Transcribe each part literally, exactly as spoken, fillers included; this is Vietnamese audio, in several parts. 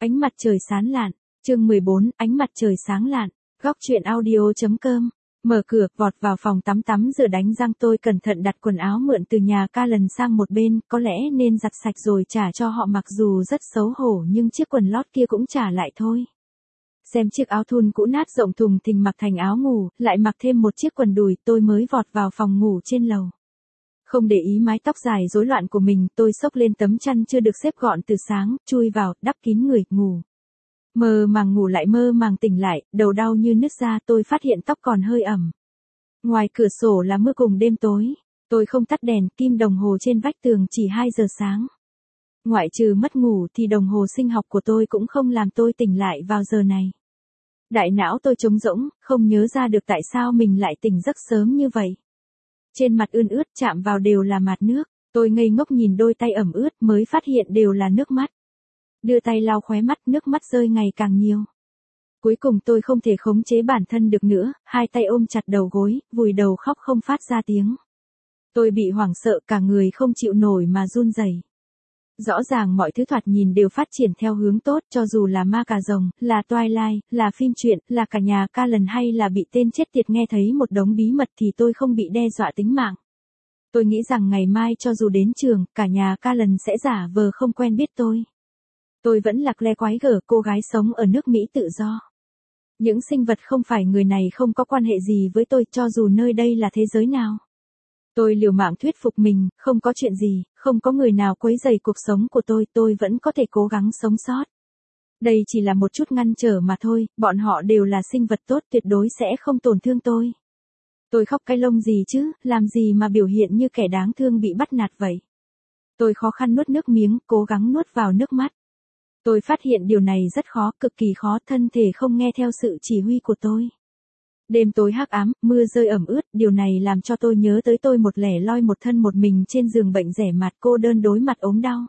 Ánh mặt trời sáng lạn, chương mười bốn, ánh mặt trời sáng lạn, góc truyện audio.com. Mở cửa, vọt vào phòng tắm tắm rửa đánh răng, tôi cẩn thận đặt quần áo mượn từ nhà ca lần sang một bên, có lẽ nên giặt sạch rồi trả cho họ mặc dù rất xấu hổ nhưng chiếc quần lót kia cũng trả lại thôi. Xem chiếc áo thun cũ nát rộng thùng thình mặc thành áo ngủ, lại mặc thêm một chiếc quần đùi, tôi mới vọt vào phòng ngủ trên lầu. Không để ý mái tóc dài rối loạn của mình, tôi xốc lên tấm chăn chưa được xếp gọn từ sáng, chui vào, đắp kín người, ngủ. Mơ màng ngủ lại mơ màng tỉnh lại, đầu đau như nứt ra, tôi phát hiện tóc còn hơi ẩm. Ngoài cửa sổ là mưa cùng đêm tối, tôi không tắt đèn, kim đồng hồ trên vách tường chỉ hai giờ sáng. Ngoại trừ mất ngủ thì đồng hồ sinh học của tôi cũng không làm tôi tỉnh lại vào giờ này. Đại não tôi trống rỗng, không nhớ ra được tại sao mình lại tỉnh giấc sớm như vậy. Trên mặt ươn ướt chạm vào đều là mạt nước, tôi ngây ngốc nhìn đôi tay ẩm ướt mới phát hiện đều là nước mắt. Đưa tay lau khóe mắt, nước mắt rơi ngày càng nhiều. Cuối cùng tôi không thể khống chế bản thân được nữa, hai tay ôm chặt đầu gối, vùi đầu khóc không phát ra tiếng. Tôi bị hoảng sợ, cả người không chịu nổi mà run rẩy. Rõ ràng mọi thứ thoạt nhìn đều phát triển theo hướng tốt, cho dù là ma cà rồng, là Twilight, là phim truyện, là cả nhà ca lần hay là bị tên chết tiệt nghe thấy một đống bí mật thì tôi không bị đe dọa tính mạng. Tôi nghĩ rằng ngày mai cho dù đến trường, cả nhà ca lần sẽ giả vờ không quen biết tôi. Tôi vẫn là Claire quái gở, cô gái sống ở nước Mỹ tự do. Những sinh vật không phải người này không có quan hệ gì với tôi, cho dù nơi đây là thế giới nào. Tôi liều mạng thuyết phục mình, không có chuyện gì, không có người nào quấy rầy cuộc sống của tôi, tôi vẫn có thể cố gắng sống sót. Đây chỉ là một chút ngăn trở mà thôi, bọn họ đều là sinh vật tốt, tuyệt đối sẽ không tổn thương tôi. Tôi khóc cái lông gì chứ, làm gì mà biểu hiện như kẻ đáng thương bị bắt nạt vậy. Tôi khó khăn nuốt nước miếng, cố gắng nuốt vào nước mắt. Tôi phát hiện điều này rất khó, cực kỳ khó, thân thể không nghe theo sự chỉ huy của tôi. Đêm tối hắc ám, mưa rơi ẩm ướt, điều này làm cho tôi nhớ tới tôi một lẻ loi một thân một mình trên giường bệnh rẻ mạt, cô đơn đối mặt ốm đau.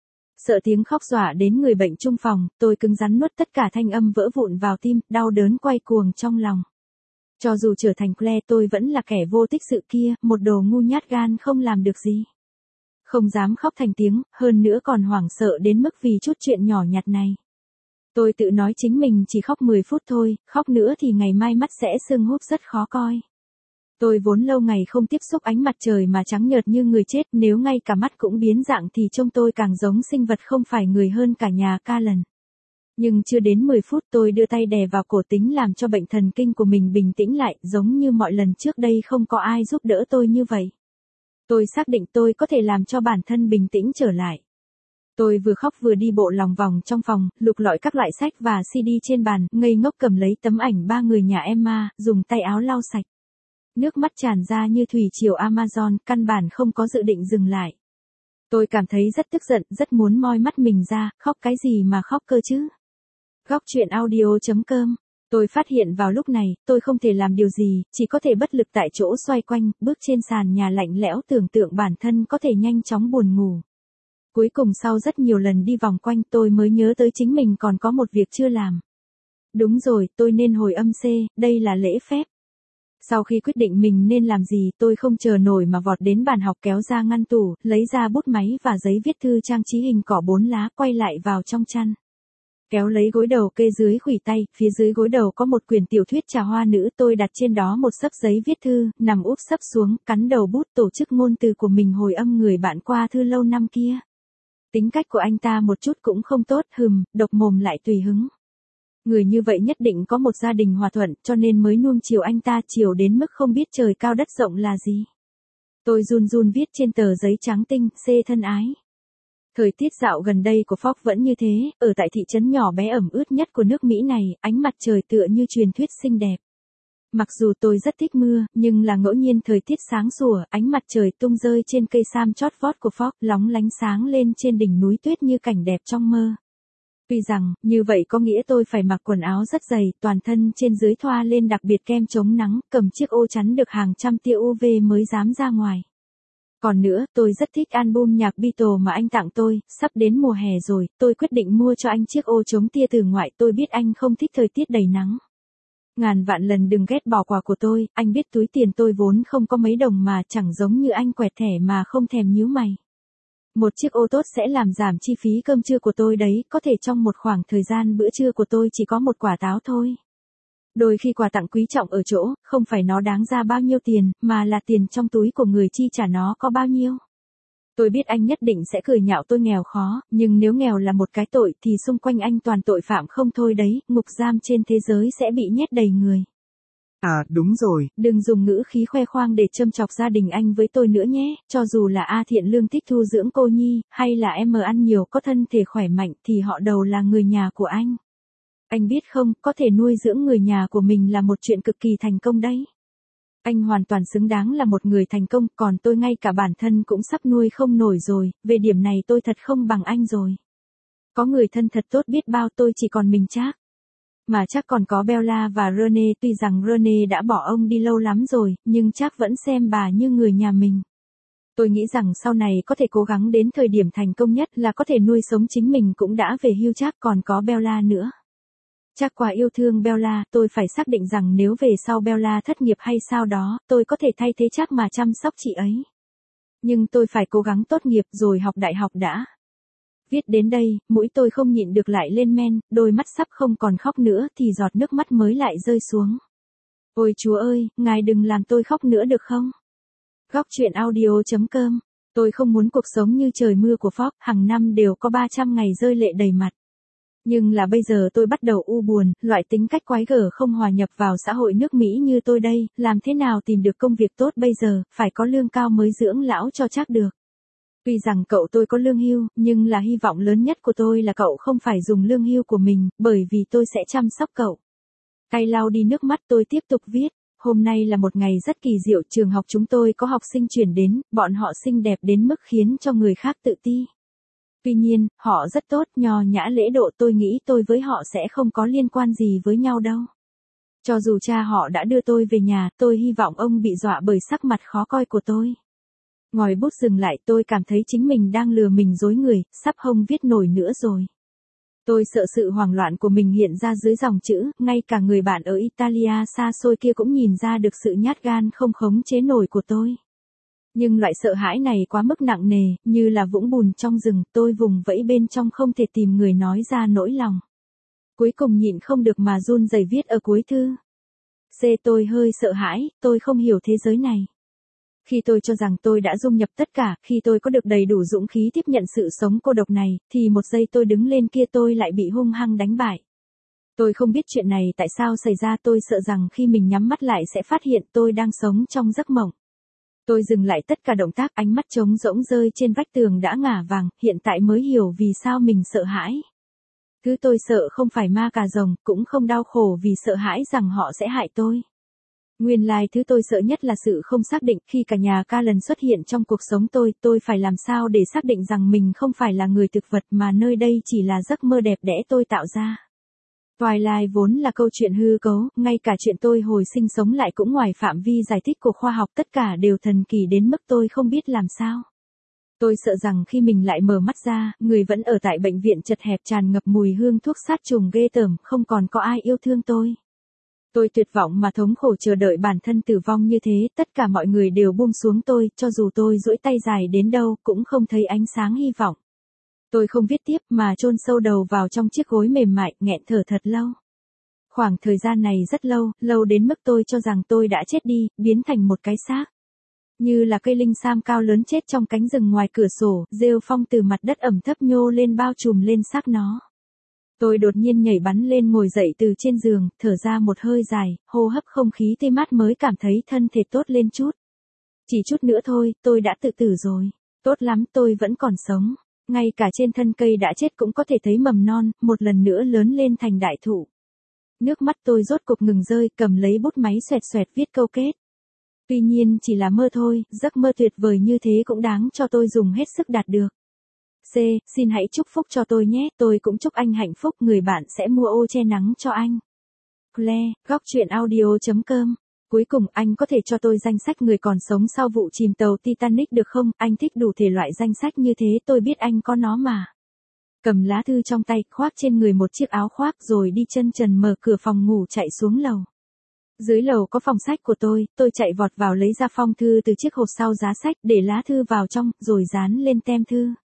Sợ tiếng khóc dọa đến người bệnh chung phòng, tôi cứng rắn nuốt tất cả thanh âm vỡ vụn vào tim, đau đớn quay cuồng trong lòng. Cho dù trở thành Claire tôi vẫn là kẻ vô tích sự kia, một đồ ngu nhát gan không làm được gì. Không dám khóc thành tiếng, hơn nữa còn hoảng sợ đến mức vì chút chuyện nhỏ nhặt này. Tôi tự nói chính mình chỉ khóc mười phút thôi, khóc nữa thì ngày mai mắt sẽ sưng húp rất khó coi. Tôi vốn lâu ngày không tiếp xúc ánh mặt trời mà trắng nhợt như người chết, nếu ngay cả mắt cũng biến dạng thì trông tôi càng giống sinh vật không phải người hơn cả nhà ca lần. Nhưng chưa đến mười phút tôi đưa tay đè vào cổ tính làm cho bệnh thần kinh của mình bình tĩnh lại, giống như mọi lần trước đây không có ai giúp đỡ tôi như vậy. Tôi xác định tôi có thể làm cho bản thân bình tĩnh trở lại. Tôi vừa khóc vừa đi bộ lòng vòng trong phòng, lục lọi các loại sách và xê đê trên bàn, ngây ngốc cầm lấy tấm ảnh ba người nhà Emma, dùng tay áo lau sạch. Nước mắt tràn ra như thủy triều Amazon, căn bản không có dự định dừng lại. Tôi cảm thấy rất tức giận, rất muốn moi mắt mình ra, khóc cái gì mà khóc cơ chứ. Góc truyện audio.com. Tôi phát hiện vào lúc này, tôi không thể làm điều gì, chỉ có thể bất lực tại chỗ xoay quanh, bước trên sàn nhà lạnh lẽo tưởng tượng bản thân có thể nhanh chóng buồn ngủ. Cuối cùng sau rất nhiều lần đi vòng quanh tôi mới nhớ tới chính mình còn có một việc chưa làm. Đúng rồi, tôi nên hồi âm C, đây là lễ phép. Sau khi quyết định mình nên làm gì, tôi không chờ nổi mà vọt đến bàn học kéo ra ngăn tủ, lấy ra bút máy và giấy viết thư trang trí hình cỏ bốn lá, quay lại vào trong chăn. Kéo lấy gối đầu kê dưới khuỷu tay, phía dưới gối đầu có một quyển tiểu thuyết trà hoa nữ, tôi đặt trên đó một xấp giấy viết thư, nằm úp sấp xuống, cắn đầu bút tổ chức ngôn từ của mình hồi âm người bạn qua thư lâu năm kia. Tính cách của anh ta một chút cũng không tốt, hừm, độc mồm lại tùy hứng. Người như vậy nhất định có một gia đình hòa thuận, cho nên mới nuông chiều anh ta, chiều đến mức không biết trời cao đất rộng là gì. Tôi run run viết trên tờ giấy trắng tinh, C thân ái. Thời tiết dạo gần đây của Fox vẫn như thế, ở tại thị trấn nhỏ bé ẩm ướt nhất của nước Mỹ này, ánh mặt trời tựa như truyền thuyết xinh đẹp. Mặc dù tôi rất thích mưa, nhưng là ngẫu nhiên thời tiết sáng sủa, ánh mặt trời tung rơi trên cây sam chót vót của Fox, lóng lánh sáng lên trên đỉnh núi tuyết như cảnh đẹp trong mơ. Tuy rằng, như vậy có nghĩa tôi phải mặc quần áo rất dày, toàn thân trên dưới thoa lên đặc biệt kem chống nắng, cầm chiếc ô chắn được hàng trăm tia u vê mới dám ra ngoài. Còn nữa, tôi rất thích album nhạc Beatles mà anh tặng tôi, sắp đến mùa hè rồi, tôi quyết định mua cho anh chiếc ô chống tia từ ngoại, tôi biết anh không thích thời tiết đầy nắng. Ngàn vạn lần đừng ghét bỏ quà của tôi, anh biết túi tiền tôi vốn không có mấy đồng mà chẳng giống như anh quẹt thẻ mà không thèm nhíu mày. Một chiếc ô tốt sẽ làm giảm chi phí cơm trưa của tôi đấy, có thể trong một khoảng thời gian bữa trưa của tôi chỉ có một quả táo thôi. Đôi khi quà tặng quý trọng ở chỗ, không phải nó đáng ra bao nhiêu tiền, mà là tiền trong túi của người chi trả nó có bao nhiêu. Tôi biết anh nhất định sẽ cười nhạo tôi nghèo khó, nhưng nếu nghèo là một cái tội thì xung quanh anh toàn tội phạm không thôi đấy, ngục giam trên thế giới sẽ bị nhét đầy người. À, đúng rồi. Đừng dùng ngữ khí khoe khoang để châm chọc gia đình anh với tôi nữa nhé, cho dù là A Thiện Lương thích thu dưỡng cô nhi, hay là em ăn nhiều có thân thể khỏe mạnh thì họ đầu là người nhà của anh. Anh biết không, có thể nuôi dưỡng người nhà của mình là một chuyện cực kỳ thành công đấy. Anh hoàn toàn xứng đáng là một người thành công, còn tôi ngay cả bản thân cũng sắp nuôi không nổi rồi, về điểm này tôi thật không bằng anh rồi. Có người thân thật tốt biết bao, tôi chỉ còn mình Trác. Mà chắc còn có Bella và Rene, tuy rằng Rene đã bỏ ông đi lâu lắm rồi, nhưng Trác vẫn xem bà như người nhà mình. Tôi nghĩ rằng sau này có thể cố gắng đến thời điểm thành công nhất là có thể nuôi sống chính mình cũng đã về hưu. Trác còn có Bella nữa. Trác quá yêu thương Bella, tôi phải xác định rằng nếu về sau Bella thất nghiệp hay sao đó, tôi có thể thay thế Trác mà chăm sóc chị ấy. Nhưng tôi phải cố gắng tốt nghiệp rồi học đại học đã. Viết đến đây, mũi tôi không nhịn được lại lên men, đôi mắt sắp không còn khóc nữa thì giọt nước mắt mới lại rơi xuống. Ôi Chúa ơi, ngài đừng làm tôi khóc nữa được không? Góc truyện audio chấm com. Tôi không muốn cuộc sống như trời mưa của Fox, hàng năm đều có ba trăm ngày rơi lệ đầy mặt. Nhưng là bây giờ tôi bắt đầu u buồn, loại tính cách quái gở không hòa nhập vào xã hội nước Mỹ như tôi đây, làm thế nào tìm được công việc tốt bây giờ, phải có lương cao mới dưỡng lão cho Trác được. Tuy rằng cậu tôi có lương hưu, nhưng là hy vọng lớn nhất của tôi là cậu không phải dùng lương hưu của mình, bởi vì tôi sẽ chăm sóc cậu. Cay lau đi nước mắt tôi tiếp tục viết, hôm nay là một ngày rất kỳ diệu, trường học chúng tôi có học sinh chuyển đến, bọn họ xinh đẹp đến mức khiến cho người khác tự ti. Tuy nhiên, họ rất tốt, nho nhã lễ độ, tôi nghĩ tôi với họ sẽ không có liên quan gì với nhau đâu. Cho dù cha họ đã đưa tôi về nhà, tôi hy vọng ông bị dọa bởi sắc mặt khó coi của tôi. Ngòi bút dừng lại, tôi cảm thấy chính mình đang lừa mình dối người, sắp không viết nổi nữa rồi. Tôi sợ sự hoảng loạn của mình hiện ra dưới dòng chữ, ngay cả người bạn ở Italia xa xôi kia cũng nhìn ra được sự nhát gan không khống chế nổi của tôi. Nhưng loại sợ hãi này quá mức nặng nề, như là vũng bùn trong rừng, tôi vùng vẫy bên trong không thể tìm người nói ra nỗi lòng. Cuối cùng nhịn không được mà run rẩy viết ở cuối thư. C. Tôi hơi sợ hãi, tôi không hiểu thế giới này. Khi tôi cho rằng tôi đã dung nhập tất cả, khi tôi có được đầy đủ dũng khí tiếp nhận sự sống cô độc này, thì một giây tôi đứng lên kia tôi lại bị hung hăng đánh bại. Tôi không biết chuyện này tại sao xảy ra, tôi sợ rằng khi mình nhắm mắt lại sẽ phát hiện tôi đang sống trong giấc mộng. Tôi dừng lại tất cả động tác, ánh mắt trống rỗng rơi trên vách tường đã ngả vàng, hiện tại mới hiểu vì sao mình sợ hãi. Thứ tôi sợ không phải ma cà rồng, cũng không đau khổ vì sợ hãi rằng họ sẽ hại tôi. Nguyên lai thứ tôi sợ nhất là sự không xác định, khi cả nhà Callan xuất hiện trong cuộc sống tôi, tôi phải làm sao để xác định rằng mình không phải là người thực vật mà nơi đây chỉ là giấc mơ đẹp đẽ tôi tạo ra. Twilight vốn là câu chuyện hư cấu, ngay cả chuyện tôi hồi sinh sống lại cũng ngoài phạm vi giải thích của khoa học, tất cả đều thần kỳ đến mức tôi không biết làm sao. Tôi sợ rằng khi mình lại mở mắt ra, người vẫn ở tại bệnh viện chật hẹp tràn ngập mùi hương thuốc sát trùng ghê tởm, không còn có ai yêu thương tôi. Tôi tuyệt vọng mà thống khổ chờ đợi bản thân tử vong như thế, tất cả mọi người đều buông xuống tôi, cho dù tôi duỗi tay dài đến đâu cũng không thấy ánh sáng hy vọng. Tôi không viết tiếp mà chôn sâu đầu vào trong chiếc gối mềm mại, nghẹn thở thật lâu. Khoảng thời gian này rất lâu, lâu đến mức tôi cho rằng tôi đã chết đi, biến thành một cái xác. Như là cây linh sam cao lớn chết trong cánh rừng ngoài cửa sổ, rêu phong từ mặt đất ẩm thấp nhô lên bao trùm lên xác nó. Tôi đột nhiên nhảy bắn lên ngồi dậy từ trên giường, thở ra một hơi dài, hô hấp không khí tươi mát mới cảm thấy thân thể tốt lên chút. Chỉ chút nữa thôi, tôi đã tự tử rồi. Tốt lắm, tôi vẫn còn sống. Ngay cả trên thân cây đã chết cũng có thể thấy mầm non, một lần nữa lớn lên thành đại thụ. Nước mắt tôi rốt cục ngừng rơi, cầm lấy bút máy xoẹt xoẹt viết câu kết. Tuy nhiên chỉ là mơ thôi, giấc mơ tuyệt vời như thế cũng đáng cho tôi dùng hết sức đạt được. C. Xin hãy chúc phúc cho tôi nhé, tôi cũng chúc anh hạnh phúc, người bạn sẽ mua ô che nắng cho anh. Claire, góc truyện audio chấm com. Cuối cùng anh có thể cho tôi danh sách người còn sống sau vụ chìm tàu Titanic được không? Anh thích đủ thể loại danh sách như thế, tôi biết anh có nó mà. Cầm lá thư trong tay, khoác trên người một chiếc áo khoác rồi đi chân trần mở cửa phòng ngủ chạy xuống lầu. Dưới lầu có phòng sách của tôi, tôi chạy vọt vào lấy ra phong thư từ chiếc hộp sau giá sách, để lá thư vào trong, rồi dán lên tem thư.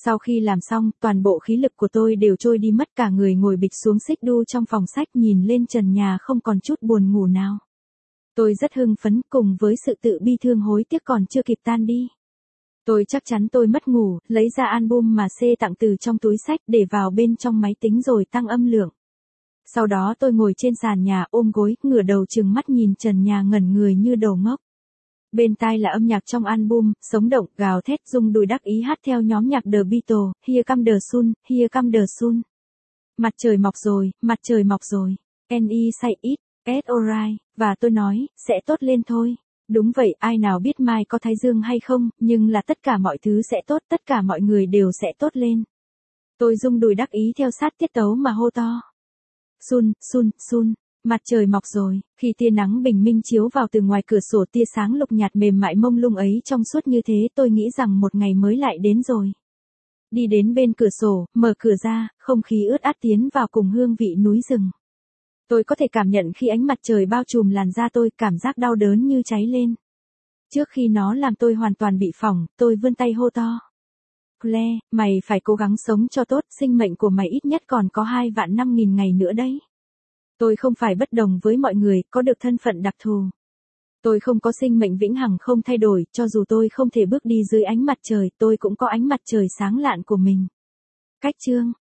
Sau khi làm xong, toàn bộ khí lực của tôi đều trôi đi mất, cả người ngồi bịch xuống xích đu trong phòng sách nhìn lên trần nhà không còn chút buồn ngủ nào. Tôi rất hưng phấn cùng với sự tự bi thương hối tiếc còn chưa kịp tan đi. Tôi chắc chắn tôi mất ngủ, lấy ra album mà C tặng từ trong túi sách để vào bên trong máy tính rồi tăng âm lượng. Sau đó tôi ngồi trên sàn nhà ôm gối, ngửa đầu trừng mắt nhìn trần nhà ngẩn người như đầu ngốc. Bên tai là âm nhạc trong album, sống động, gào thét, rung đùi đắc ý hát theo nhóm nhạc The Beatles, Here Come the Sun, Here Come the Sun. Mặt trời mọc rồi, mặt trời mọc rồi. And I say it, it's alright, và tôi nói, sẽ tốt lên thôi. Đúng vậy, ai nào biết mai có thái dương hay không, nhưng là tất cả mọi thứ sẽ tốt, tất cả mọi người đều sẽ tốt lên. Tôi rung đùi đắc ý theo sát tiết tấu mà hô to. Sun, sun, sun. Mặt trời mọc rồi, khi tia nắng bình minh chiếu vào từ ngoài cửa sổ, tia sáng lục nhạt mềm mại mông lung ấy trong suốt như thế, tôi nghĩ rằng một ngày mới lại đến rồi. Đi đến bên cửa sổ, mở cửa ra, không khí ướt át tiến vào cùng hương vị núi rừng. Tôi có thể cảm nhận khi ánh mặt trời bao trùm làn da tôi, cảm giác đau đớn như cháy lên. Trước khi nó làm tôi hoàn toàn bị phỏng, tôi vươn tay hô to. Claire, mày phải cố gắng sống cho tốt, sinh mệnh của mày ít nhất còn có hai vạn năm nghìn ngày nữa đấy. Tôi không phải bất đồng với mọi người, có được thân phận đặc thù. Tôi không có sinh mệnh vĩnh hằng không thay đổi, cho dù tôi không thể bước đi dưới ánh mặt trời, tôi cũng có ánh mặt trời sáng lạn của mình. Cách chương